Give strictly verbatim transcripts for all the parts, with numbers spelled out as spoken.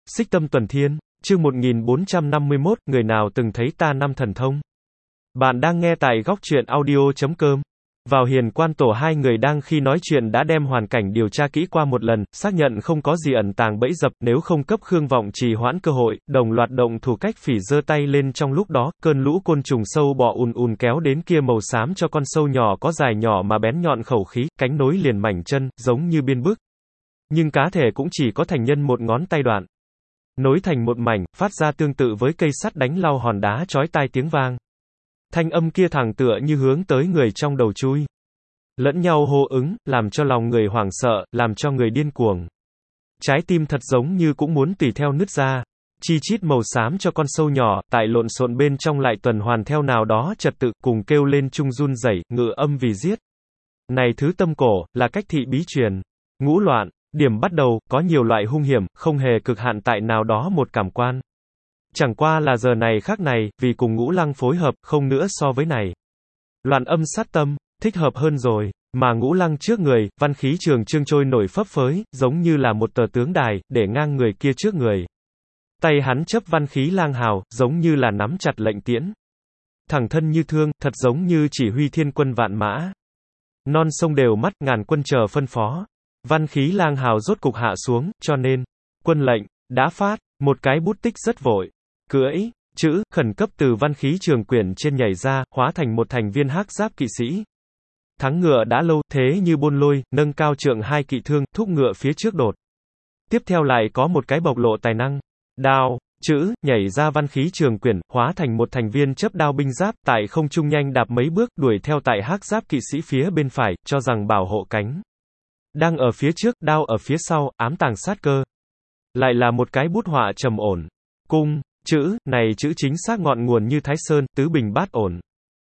Xích Tâm Tuần Thiên, chương một nghìn bốn trăm năm mươi mốt, người nào từng thấy ta năm thần thông. Bạn đang nghe tại góc truyện audio chấm com. Vào Hiền Quan Tổ, hai người đang khi nói chuyện đã đem hoàn cảnh điều tra kỹ qua một lần, xác nhận không có gì ẩn tàng bẫy dập, nếu không cấp Khương Vọng trì hoãn cơ hội, đồng loạt động thủ. Cách Phỉ giơ tay lên, trong lúc đó, cơn lũ côn trùng sâu bọ ùn ùn kéo đến, kia màu xám cho con sâu nhỏ có dài nhỏ mà bén nhọn khẩu khí, cánh nối liền mảnh chân, giống như biên bức. Nhưng cá thể cũng chỉ có thành nhân một ngón tay đoạn. Nối thành một mảnh, phát ra tương tự với cây sắt đánh lau hòn đá chói tai tiếng vang. Thanh âm kia thẳng tựa như hướng tới người trong đầu chui. Lẫn nhau hô ứng, làm cho lòng người hoảng sợ, làm cho người điên cuồng. Trái tim thật giống như cũng muốn tùy theo nứt ra. Chi chít màu xám cho con sâu nhỏ, tại lộn xộn bên trong lại tuần hoàn theo nào đó trật tự, cùng kêu lên chung run rẩy, ngự âm vì giết. Này thứ tâm cổ, là cách thị bí truyền. Ngũ loạn, điểm bắt đầu, có nhiều loại hung hiểm, không hề cực hạn tại nào đó một cảm quan. Chẳng qua là giờ này khác này, vì cùng Ngũ Lăng phối hợp, không nữa so với này. Loạn âm sát tâm, thích hợp hơn rồi. Mà Ngũ Lăng trước người, văn khí trường trương trôi nổi phấp phới, giống như là một tờ tướng đài, để ngang người kia trước người. Tay hắn chấp văn khí lang hào, giống như là nắm chặt lệnh tiễn. Thẳng thân như thương, thật giống như chỉ huy thiên quân vạn mã. Non sông đều mắt, ngàn quân chờ phân phó. Văn khí lang hào rốt cục hạ xuống, cho nên, quân lệnh, đã phát, một cái bút tích rất vội. Cưỡi, chữ, khẩn cấp từ văn khí trường quyển trên nhảy ra, hóa thành một thành viên hắc giáp kỵ sĩ. Thắng ngựa đã lâu, thế như buôn lôi, nâng cao trượng hai kỵ thương, thúc ngựa phía trước đột. Tiếp theo lại có một cái bộc lộ tài năng. Đao, chữ, nhảy ra văn khí trường quyển, hóa thành một thành viên chấp đao binh giáp, tại không trung nhanh đạp mấy bước, đuổi theo tại hắc giáp kỵ sĩ phía bên phải, cho rằng bảo hộ cánh. Đang ở phía trước, đao ở phía sau, ám tàng sát cơ. Lại là một cái bút họa trầm ổn. Cung, chữ, này chữ chính xác ngọn nguồn như Thái Sơn, tứ bình bát ổn.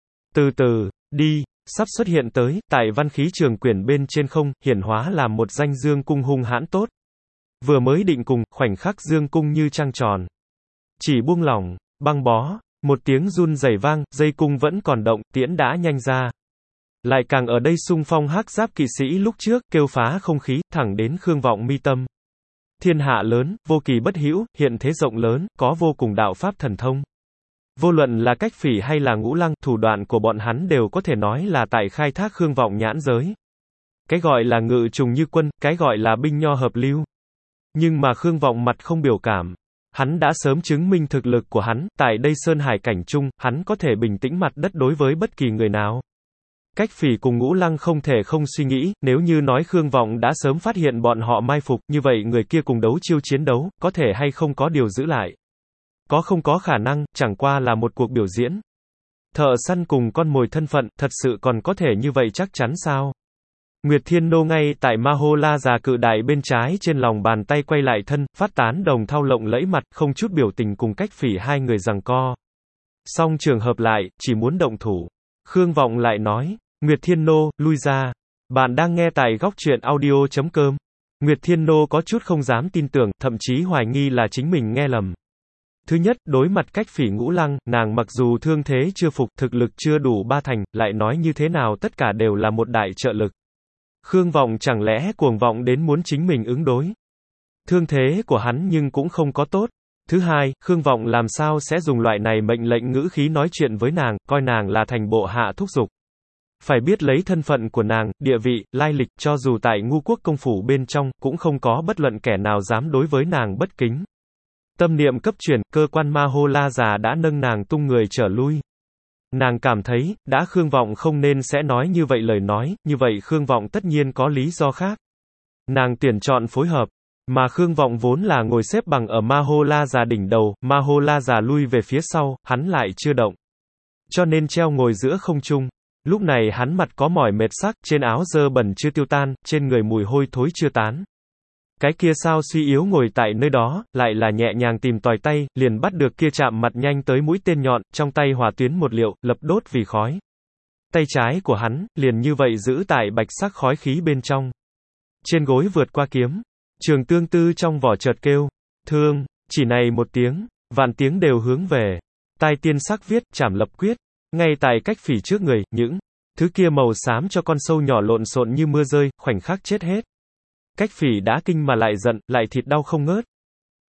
Từ từ, đi, sắp xuất hiện tới, tại văn khí trường quyển bên trên không, hiển hóa làm một danh dương cung hung hãn tốt. Vừa mới định cùng, khoảnh khắc dương cung như trăng tròn. Chỉ buông lỏng, băng bó, một tiếng run rẩy vang, dây cung vẫn còn động, tiễn đã nhanh ra. Lại càng ở đây xung phong hắc giáp kỵ sĩ lúc trước, kêu phá không khí, thẳng đến Khương Vọng mi tâm. Thiên hạ lớn, vô kỳ bất hữu, hiện thế rộng lớn, có vô cùng đạo pháp thần thông. Vô luận là Cách Phỉ hay là Ngũ Lăng, thủ đoạn của bọn hắn đều có thể nói là tại khai thác Khương Vọng nhãn giới. Cái gọi là ngự trùng như quân, cái gọi là binh nho hợp lưu. Nhưng mà Khương Vọng mặt không biểu cảm. Hắn đã sớm chứng minh thực lực của hắn, tại đây sơn hải cảnh chung, hắn có thể bình tĩnh mặt đất đối với bất kỳ người nào. Cách Phỉ cùng Ngũ Lăng không thể không suy nghĩ, nếu như nói Khương Vọng đã sớm phát hiện bọn họ mai phục, như vậy người kia cùng đấu chiêu chiến đấu, có thể hay không có điều giữ lại. Có không có khả năng, chẳng qua là một cuộc biểu diễn. Thợ săn cùng con mồi thân phận, thật sự còn có thể như vậy chắc chắn sao? Nguyệt Thiên Nô ngay tại Ma Hô La Già cự đại bên trái trên lòng bàn tay quay lại thân, phát tán đồng thau lộng lẫy mặt, không chút biểu tình cùng Cách Phỉ hai người giằng co. Song trường hợp lại, chỉ muốn động thủ. Khương Vọng lại nói, Nguyệt Thiên Nô, lui ra. Bạn đang nghe tại góc truyện audio chấm com. Nguyệt Thiên Nô có chút không dám tin tưởng, thậm chí hoài nghi là chính mình nghe lầm. Thứ nhất, đối mặt Cách Phỉ Ngũ Lăng, nàng mặc dù thương thế chưa phục, thực lực chưa đủ ba thành, lại nói như thế nào tất cả đều là một đại trợ lực. Khương Vọng chẳng lẽ cuồng vọng đến muốn chính mình ứng đối. Thương thế của hắn nhưng cũng không có tốt. Thứ hai, Khương Vọng làm sao sẽ dùng loại này mệnh lệnh ngữ khí nói chuyện với nàng, coi nàng là thành bộ hạ thúc giục. Phải biết lấy thân phận của nàng, địa vị, lai lịch, cho dù tại Ngu Quốc công phủ bên trong, cũng không có bất luận kẻ nào dám đối với nàng bất kính. Tâm niệm cấp chuyển, cơ quan Ma Hô La Già đã nâng nàng tung người trở lui. Nàng cảm thấy, đã Khương Vọng không nên sẽ nói như vậy lời nói, như vậy Khương Vọng tất nhiên có lý do khác. Nàng tuyển chọn phối hợp. Mà Khương Vọng vốn là ngồi xếp bằng ở Ma Hô La Già đỉnh đầu, Ma Hô La Già lui về phía sau, hắn lại chưa động. Cho nên treo ngồi giữa không trung. Lúc này hắn mặt có mỏi mệt sắc, trên áo dơ bẩn chưa tiêu tan, trên người mùi hôi thối chưa tán. Cái kia sao suy yếu ngồi tại nơi đó, lại là nhẹ nhàng tìm tòi tay, liền bắt được kia chạm mặt nhanh tới mũi tên nhọn, trong tay hỏa tuyến một liệu, lập đốt vì khói. Tay trái của hắn, liền như vậy giữ tại bạch sắc khói khí bên trong. Trên gối vượt qua kiếm. Trường tương tư trong vỏ chợt kêu, thương, chỉ này một tiếng, vạn tiếng đều hướng về. Tai tiên sắc viết, chảm lập quyết. Ngay tại Cách Phỉ trước người, những thứ kia màu xám cho con sâu nhỏ lộn xộn như mưa rơi, khoảnh khắc chết hết. Cách Phỉ đã kinh mà lại giận, lại thịt đau không ngớt.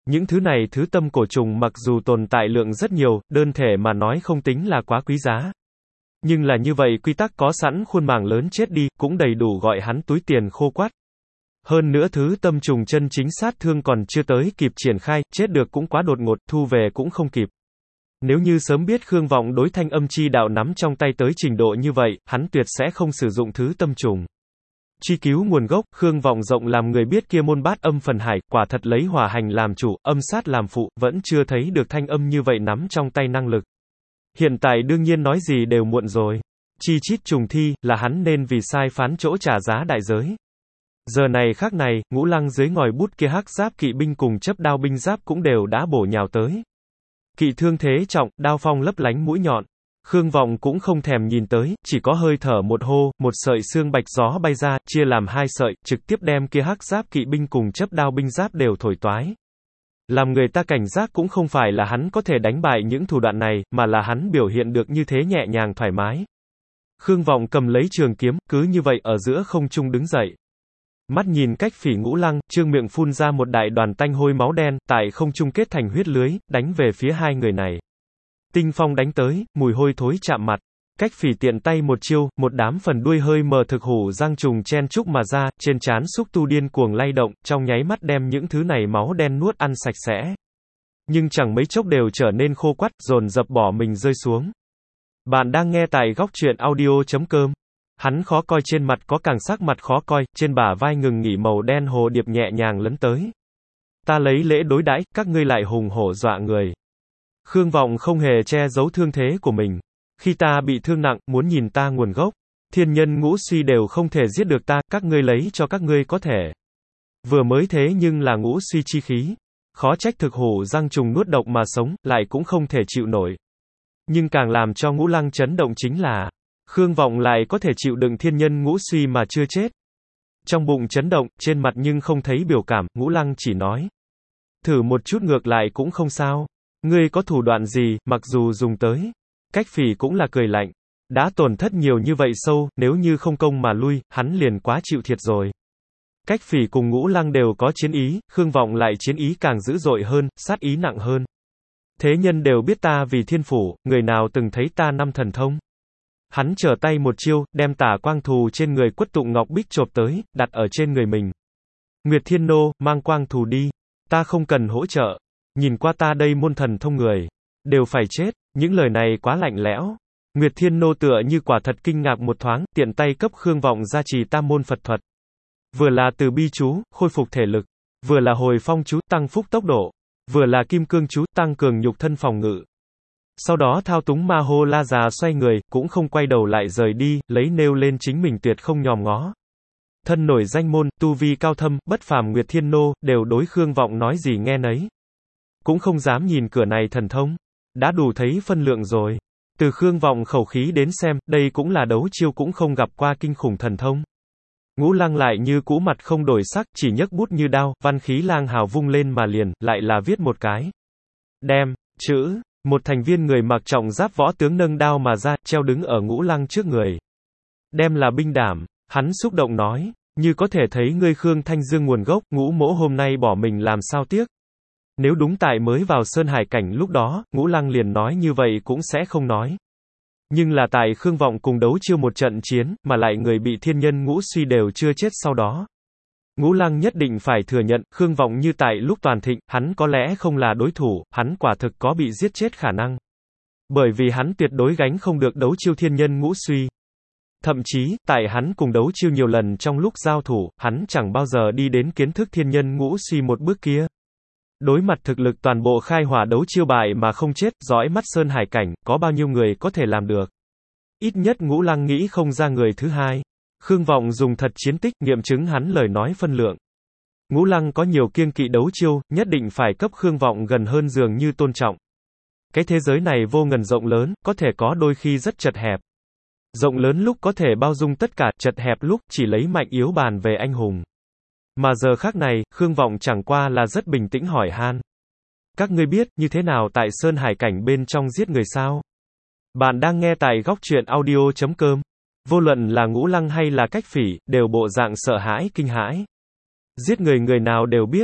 Những thứ này thứ tâm cổ trùng mặc dù tồn tại lượng rất nhiều, đơn thể mà nói không tính là quá quý giá. Nhưng là như vậy quy tắc có sẵn khuôn màng lớn chết đi, cũng đầy đủ gọi hắn túi tiền khô quắt. Hơn nữa thứ tâm trùng chân chính sát thương còn chưa tới kịp triển khai, chết được cũng quá đột ngột, thu về cũng không kịp. Nếu như sớm biết Khương Vọng đối thanh âm chi đạo nắm trong tay tới trình độ như vậy, hắn tuyệt sẽ không sử dụng thứ tâm trùng. Truy cứu nguồn gốc, Khương Vọng rộng làm người biết kia môn bát âm phần hải, quả thật lấy hỏa hành làm chủ, âm sát làm phụ, vẫn chưa thấy được thanh âm như vậy nắm trong tay năng lực. Hiện tại đương nhiên nói gì đều muộn rồi. Chi chít trùng thi, là hắn nên vì sai phán chỗ trả giá đại giới. Giờ này khác này, Ngũ Lăng dưới ngòi bút kia hắc giáp kỵ binh cùng chấp đao binh giáp cũng đều đã bổ nhào tới. Kỵ thương thế trọng, đao phong lấp lánh mũi nhọn. Khương Vọng cũng không thèm nhìn tới, chỉ có hơi thở một hô, một sợi xương bạch gió bay ra, chia làm hai sợi, trực tiếp đem kia hắc giáp kỵ binh cùng chấp đao binh giáp đều thổi toái. Làm người ta cảnh giác cũng không phải là hắn có thể đánh bại những thủ đoạn này, mà là hắn biểu hiện được như thế nhẹ nhàng thoải mái. Khương Vọng cầm lấy trường kiếm, cứ như vậy ở giữa không trung đứng dậy. Mắt nhìn cách Phỉ Ngũ Lăng, trương miệng phun ra một đại đoàn tanh hôi máu đen, tại không trung kết thành huyết lưới, đánh về phía hai người này. Tinh phong đánh tới, mùi hôi thối chạm mặt. Cách Phỉ tiện tay một chiêu, một đám phần đuôi hơi mờ thực hủ răng trùng chen chúc mà ra, trên trán xúc tu điên cuồng lay động, trong nháy mắt đem những thứ này máu đen nuốt ăn sạch sẽ. Nhưng chẳng mấy chốc đều trở nên khô quắt, dồn dập bỏ mình rơi xuống. Bạn đang nghe tại góc truyện audio chấm com. Hắn khó coi trên mặt có càng sắc mặt khó coi, trên bả vai ngừng nghỉ màu đen hồ điệp nhẹ nhàng lấn tới. Ta lấy lễ đối đãi, các ngươi lại hùng hổ dọa người. Khương Vọng không hề che giấu thương thế của mình. Khi ta bị thương nặng, muốn nhìn ta nguồn gốc. Thiên nhân ngũ suy đều không thể giết được ta, các ngươi lấy cho các ngươi có thể. Vừa mới thế nhưng là ngũ suy chi khí. Khó trách thực hủ răng trùng nuốt độc mà sống, lại cũng không thể chịu nổi. Nhưng càng làm cho Ngũ Lăng chấn động chính là, Khương Vọng lại có thể chịu đựng thiên nhân ngũ suy mà chưa chết. Trong bụng chấn động, trên mặt nhưng không thấy biểu cảm, Ngũ Lăng chỉ nói. Thử một chút ngược lại cũng không sao. Ngươi có thủ đoạn gì, mặc dù dùng tới. Cách Phỉ cũng là cười lạnh. Đã tổn thất nhiều như vậy sâu, nếu như không công mà lui, hắn liền quá chịu thiệt rồi. Cách Phỉ cùng Ngũ Lăng đều có chiến ý, Khương Vọng lại chiến ý càng dữ dội hơn, sát ý nặng hơn. Thế nhân đều biết ta vì thiên phủ, người nào từng thấy ta năm thần thông. Hắn trở tay một chiêu, đem tả quang thù trên người Quất Tụng Ngọc Bích chộp tới, đặt ở trên người mình. Nguyệt Thiên Nô, mang quang thù đi. Ta không cần hỗ trợ. Nhìn qua ta đây môn thần thông người. Đều phải chết. Những lời này quá lạnh lẽo. Nguyệt Thiên Nô tựa như quả thật kinh ngạc một thoáng, tiện tay cấp Khương Vọng gia trì tam môn Phật thuật. Vừa là từ bi chú, khôi phục thể lực. Vừa là hồi phong chú, tăng phúc tốc độ. Vừa là kim cương chú, tăng cường nhục thân phòng ngự. Sau đó thao túng ma hô la già xoay người, cũng không quay đầu lại rời đi, lấy nêu lên chính mình tuyệt không nhòm ngó. Thân nổi danh môn, tu vi cao thâm, bất phàm Nguyệt Thiên Nô, đều đối Khương Vọng nói gì nghe nấy. Cũng không dám nhìn cửa này thần thông. Đã đủ thấy phân lượng rồi. Từ Khương Vọng khẩu khí đến xem, đây cũng là đấu chiêu cũng không gặp qua kinh khủng thần thông. Ngũ Lăng lại như cũ mặt không đổi sắc, chỉ nhấc bút như đao, văn khí lang hào vung lên mà liền, lại là viết một cái. Đem, chữ, một thành viên người mặc trọng giáp võ tướng nâng đao mà ra, treo đứng ở Ngũ Lăng trước người. Đem là binh đảm, hắn xúc động nói, như có thể thấy ngươi Khương Thanh Dương nguồn gốc, Ngũ mỗ hôm nay bỏ mình làm sao tiếc. Nếu đúng tại mới vào Sơn Hải cảnh lúc đó, Ngũ Lăng liền nói như vậy cũng sẽ không nói. Nhưng là tại Khương Vọng cùng đấu chiêu một trận chiến, mà lại người bị thiên nhân ngũ suy đều chưa chết sau đó. Ngũ Lăng nhất định phải thừa nhận, Khương Vọng như tại lúc toàn thịnh, hắn có lẽ không là đối thủ, hắn quả thực có bị giết chết khả năng. Bởi vì hắn tuyệt đối gánh không được đấu chiêu thiên nhân ngũ suy. Thậm chí, tại hắn cùng đấu chiêu nhiều lần trong lúc giao thủ, hắn chẳng bao giờ đi đến kiến thức thiên nhân ngũ suy một bước kia. Đối mặt thực lực toàn bộ khai hỏa đấu chiêu bại mà không chết, dõi mắt Sơn Hải cảnh, có bao nhiêu người có thể làm được. Ít nhất Ngũ Lăng nghĩ không ra người thứ hai. Khương Vọng dùng thật chiến tích, nghiệm chứng hắn lời nói phân lượng. Ngũ Lăng có nhiều kiêng kỵ đấu chiêu, nhất định phải cấp Khương Vọng gần hơn dường như tôn trọng. Cái thế giới này vô ngần rộng lớn, có thể có đôi khi rất chật hẹp. Rộng lớn lúc có thể bao dung tất cả, chật hẹp lúc chỉ lấy mạnh yếu bàn về anh hùng. Mà giờ khác này, Khương Vọng chẳng qua là rất bình tĩnh hỏi han. Các ngươi biết, như thế nào tại Sơn Hải cảnh bên trong giết người sao? Bạn đang nghe tại góc truyện audio chấm com. Vô luận là Ngũ Lăng hay là Cách Phỉ, đều bộ dạng sợ hãi kinh hãi. Giết người người nào đều biết,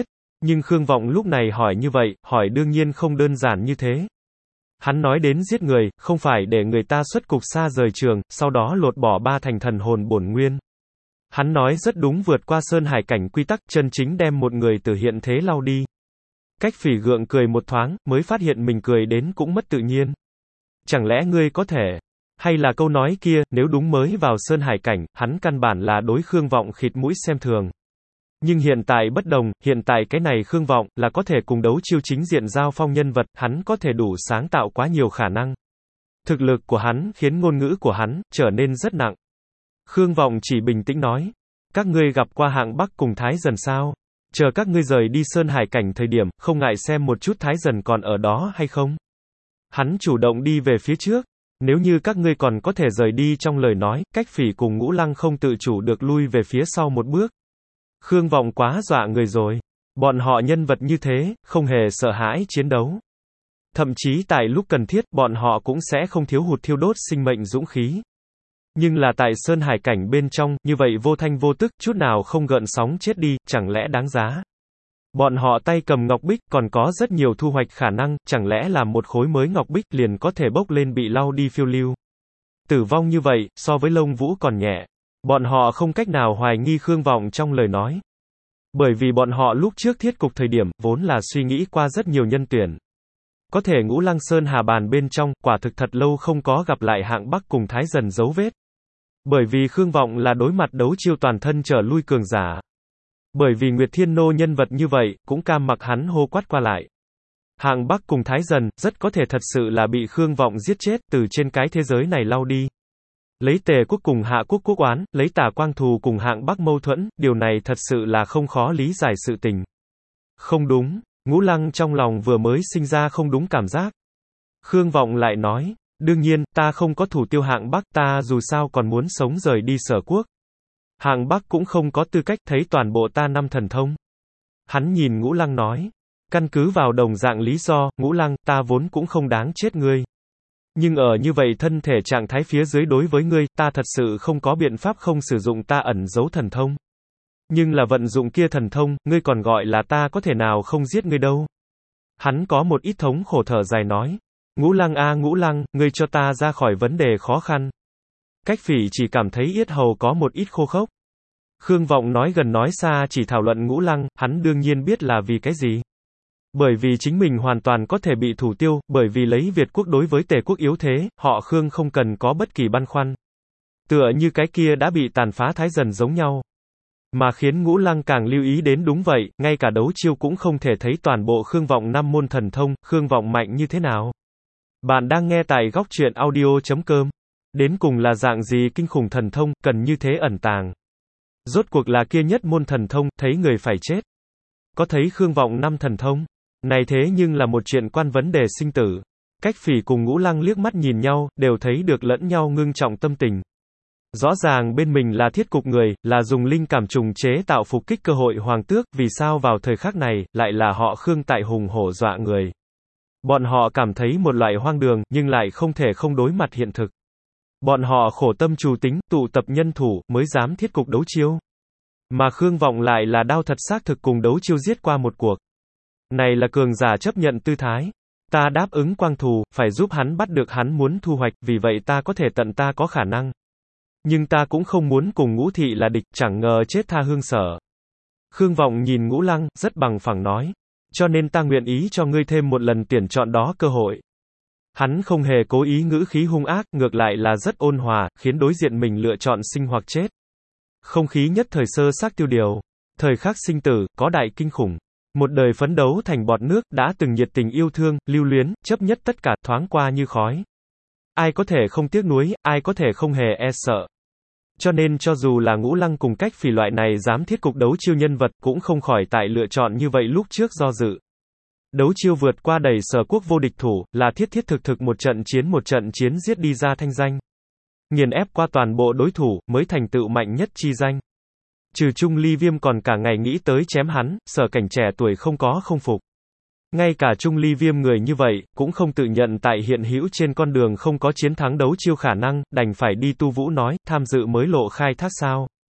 Nhưng Khương Vọng lúc này hỏi như vậy, hỏi đương nhiên không đơn giản như thế. Hắn nói đến giết người, không phải để người ta xuất cục xa rời trường, sau đó lột bỏ ba thành thần hồn bổn nguyên. Hắn nói rất đúng, vượt qua sơn hải cảnh quy tắc, chân chính đem một người từ hiện thế lau đi. Cách Phỉ gượng cười một thoáng, mới phát hiện mình cười đến cũng mất tự nhiên. Chẳng lẽ ngươi có thể, hay là câu nói kia, nếu đúng mới vào sơn hải cảnh, hắn căn bản là đối Khương Vọng khịt mũi xem thường. Nhưng hiện tại bất đồng, hiện tại cái này Khương Vọng, là có thể cùng đấu chiêu chính diện giao phong nhân vật, hắn có thể đủ sáng tạo quá nhiều khả năng. Thực lực của hắn, khiến ngôn ngữ của hắn, trở nên rất nặng. Khương Vọng chỉ bình tĩnh nói, các ngươi gặp qua Hạng Bắc cùng Thái Dần sao? Chờ các ngươi rời đi sơn hải cảnh thời điểm, không ngại xem một chút Thái Dần còn ở đó hay không? Hắn chủ động đi về phía trước. Nếu như các ngươi còn có thể rời đi trong lời nói, Cách Phỉ cùng Ngũ Lăng không tự chủ được lui về phía sau một bước. Khương Vọng quá dọa người rồi. Bọn họ nhân vật như thế, không hề sợ hãi chiến đấu. Thậm chí tại lúc cần thiết, bọn họ cũng sẽ không thiếu hụt thiêu đốt sinh mệnh dũng khí. Nhưng là tại sơn hải cảnh bên trong, như vậy vô thanh vô tức, chút nào không gợn sóng chết đi, chẳng lẽ đáng giá? Bọn họ tay cầm ngọc bích, còn có rất nhiều thu hoạch khả năng, chẳng lẽ làm một khối mới ngọc bích liền có thể bốc lên bị lau đi phiêu lưu. Tử vong như vậy, so với lông vũ còn nhẹ. Bọn họ không cách nào hoài nghi Khương Vọng trong lời nói. Bởi vì bọn họ lúc trước thiết cục thời điểm, vốn là suy nghĩ qua rất nhiều nhân tuyển. Có thể Ngũ Lăng Sơn Hà bàn bên trong, quả thực thật lâu không có gặp lại Hạng Bắc cùng Thái Dần dấu vết. Bởi vì Khương Vọng là đối mặt đấu chiêu toàn thân trở lui cường giả. Bởi vì Nguyệt Thiên Nô nhân vật như vậy, cũng cam mặc hắn hô quát qua lại. Hạng Bắc cùng Thái Dần, rất có thể thật sự là bị Khương Vọng giết chết, từ trên cái thế giới này lau đi. Lấy Tề quốc cùng Hạ quốc quốc oán, lấy Tả Quang thù cùng Hạng Bắc mâu thuẫn, điều này thật sự là không khó lý giải sự tình. Không đúng, Ngũ Lăng trong lòng vừa mới sinh ra không đúng cảm giác. Khương Vọng lại nói, đương nhiên, ta không có thủ tiêu Hạng Bắc, ta dù sao còn muốn sống rời đi Sở quốc. Hạng Bắc cũng không có tư cách thấy toàn bộ ta năm thần thông. Hắn nhìn Ngũ Lăng nói, căn cứ vào đồng dạng lý do, Ngũ Lăng, ta vốn cũng không đáng chết ngươi. Nhưng ở như vậy thân thể trạng thái phía dưới đối với ngươi, ta thật sự không có biện pháp không sử dụng ta ẩn giấu thần thông. Nhưng là vận dụng kia thần thông, ngươi còn gọi là ta có thể nào không giết ngươi đâu. Hắn có một ít thống khổ thở dài nói, Ngũ Lăng a Ngũ Lăng, ngươi cho ta ra khỏi vấn đề khó khăn. Cách Phỉ chỉ cảm thấy yết hầu có một ít khô khốc. Khương Vọng nói gần nói xa chỉ thảo luận Ngũ Lăng, hắn đương nhiên biết là vì cái gì. Bởi vì chính mình hoàn toàn có thể bị thủ tiêu, bởi vì lấy Việt quốc đối với Tề quốc yếu thế, họ Khương không cần có bất kỳ băn khoăn. Tựa như cái kia đã bị tàn phá Thái Dần giống nhau. Mà khiến Ngũ Lăng càng lưu ý đến đúng vậy, ngay cả đấu chiêu cũng không thể thấy toàn bộ Khương Vọng năm môn thần thông, Khương Vọng mạnh như thế nào. Bạn đang nghe tại góc truyện audio chấm com. Đến cùng là dạng gì kinh khủng thần thông, cần như thế ẩn tàng. Rốt cuộc là kia nhất môn thần thông, thấy người phải chết. Có thấy Khương Vọng năm thần thông? Này thế nhưng là một chuyện quan vấn đề sinh tử. Cách Phỉ cùng Ngũ Lăng liếc mắt nhìn nhau, đều thấy được lẫn nhau ngưng trọng tâm tình. Rõ ràng bên mình là thiết cục người, là dùng linh cảm trùng chế tạo phục kích cơ hội hoàng tước, vì sao vào thời khắc này, lại là họ Khương tại hùng hổ dọa người. Bọn họ cảm thấy một loại hoang đường, nhưng lại không thể không đối mặt hiện thực. Bọn họ khổ tâm trù tính, tụ tập nhân thủ, mới dám thiết cục đấu chiêu. Mà Khương Vọng lại là đao thật xác thực cùng đấu chiêu giết qua một cuộc. Này là cường giả chấp nhận tư thái. Ta đáp ứng Quang thù, phải giúp hắn bắt được hắn muốn thu hoạch, vì vậy ta có thể tận ta có khả năng. Nhưng ta cũng không muốn cùng Ngũ thị là địch, chẳng ngờ chết tha hương sở. Khương Vọng nhìn Ngũ Lăng, rất bằng phẳng nói. Cho nên ta nguyện ý cho ngươi thêm một lần tuyển chọn đó cơ hội. Hắn không hề cố ý ngữ khí hung ác, ngược lại là rất ôn hòa, khiến đối diện mình lựa chọn sinh hoặc chết. Không khí nhất thời sơ xác tiêu điều. Thời khắc sinh tử, có đại kinh khủng. Một đời phấn đấu thành bọt nước, đã từng nhiệt tình yêu thương, lưu luyến, chấp nhất tất cả, thoáng qua như khói. Ai có thể không tiếc nuối, ai có thể không hề e sợ. Cho nên cho dù là Ngũ Lăng cùng Cách Phỉ loại này dám thiết cục đấu chiêu nhân vật, cũng không khỏi tại lựa chọn như vậy lúc trước do dự. Đấu chiêu vượt qua đầy Sở quốc vô địch thủ, là thiết thiết thực thực một trận chiến một trận chiến giết đi ra thanh danh. Nghiền ép qua toàn bộ đối thủ, mới thành tựu mạnh nhất chi danh. Trừ Trung Ly Viêm còn cả ngày nghĩ tới chém hắn, Sở cảnh trẻ tuổi không có không phục. Ngay cả Trung Ly Viêm người như vậy, cũng không tự nhận tại hiện hữu trên con đường không có chiến thắng đấu chiêu khả năng, đành phải đi tu vũ nói, tham dự mới lộ khai thác sao.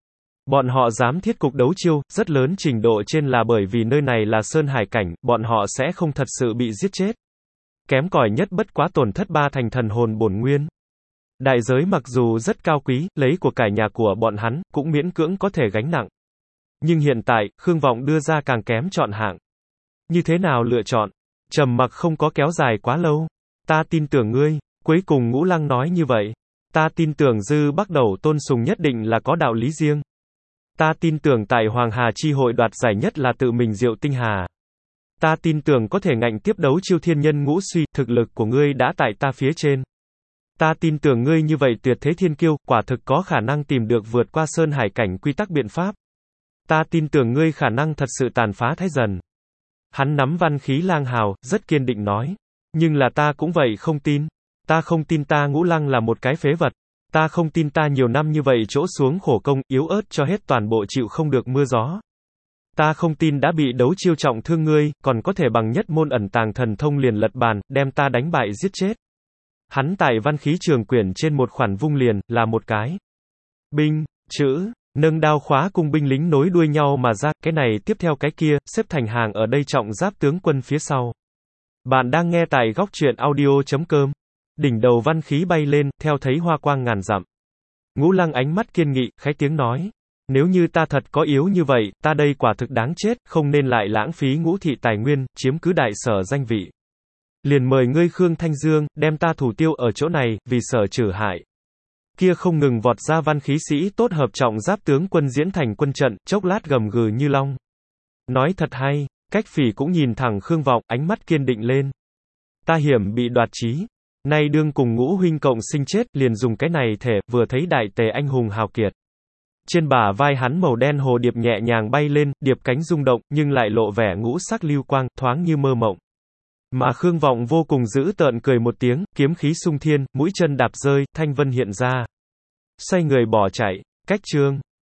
Bọn họ dám thiết cục đấu chiêu, rất lớn trình độ trên là bởi vì nơi này là Sơn Hải cảnh, bọn họ sẽ không thật sự bị giết chết. Kém cỏi nhất bất quá tổn thất ba thành thần hồn bổn nguyên. Đại giới mặc dù rất cao quý, lấy của cải nhà của bọn hắn, cũng miễn cưỡng có thể gánh nặng. Nhưng hiện tại, Khương Vọng đưa ra càng kém chọn hạng. Như thế nào lựa chọn? Trầm mặc không có kéo dài quá lâu. Ta tin tưởng ngươi. Cuối cùng Ngũ Lăng nói như vậy. Ta tin tưởng Dư Bắc Đầu Tôn Sùng nhất định là có đạo lý riêng. Ta tin tưởng tại Hoàng Hà chi hội đoạt giải nhất là tự mình Diệu Tinh Hà. Ta tin tưởng có thể ngạnh tiếp đấu Chiêu Thiên Nhân Ngũ Suy, thực lực của ngươi đã tại ta phía trên. Ta tin tưởng ngươi như vậy tuyệt thế thiên kiêu, quả thực có khả năng tìm được vượt qua Sơn Hải cảnh quy tắc biện pháp. Ta tin tưởng ngươi khả năng thật sự tàn phá Thái Dần. Hắn nắm văn khí lang hào, rất kiên định nói. Nhưng là ta cũng vậy không tin. Ta không tin ta Ngũ Lăng là một cái phế vật. Ta không tin ta nhiều năm như vậy chỗ xuống khổ công, yếu ớt cho hết toàn bộ chịu không được mưa gió. Ta không tin đã bị đấu chiêu trọng thương ngươi, còn có thể bằng nhất môn ẩn tàng thần thông liền lật bàn, đem ta đánh bại giết chết. Hắn tại văn khí trường quyển trên một khoản vung liền, là một cái. Binh, chữ, nâng đao khóa cùng binh lính nối đuôi nhau mà ra, cái này tiếp theo cái kia, xếp thành hàng ở đây trọng giáp tướng quân phía sau. Bạn đang nghe tại góc truyện audio chấm com. Đỉnh đầu văn khí bay lên, theo thấy hoa quang ngàn dặm. Ngũ Lăng ánh mắt kiên nghị, khái tiếng nói. Nếu như ta thật có yếu như vậy, ta đây quả thực đáng chết, không nên lại lãng phí ngũ thị tài nguyên, chiếm cứ đại sở danh vị. Liền mời ngươi Khương Thanh Dương, đem ta thủ tiêu ở chỗ này, vì sở trừ hại. Kia không ngừng vọt ra văn khí sĩ tốt hợp trọng giáp tướng quân diễn thành quân trận, chốc lát gầm gừ như long. Nói thật hay, Cách Phỉ cũng nhìn thẳng Khương Vọng, ánh mắt kiên định lên. Ta hiểm bị đoạt trí. Nay đương cùng Ngũ huynh cộng sinh chết, liền dùng cái này thể, vừa thấy đại tề anh hùng hào kiệt. Trên bả vai hắn màu đen hồ điệp nhẹ nhàng bay lên, điệp cánh rung động, nhưng lại lộ vẻ ngũ sắc lưu quang, thoáng như mơ mộng. Mà Khương Vọng vô cùng dữ tợn cười một tiếng, kiếm khí xung thiên, mũi chân đạp rơi, thanh vân hiện ra. Xoay người bỏ chạy. Cách chương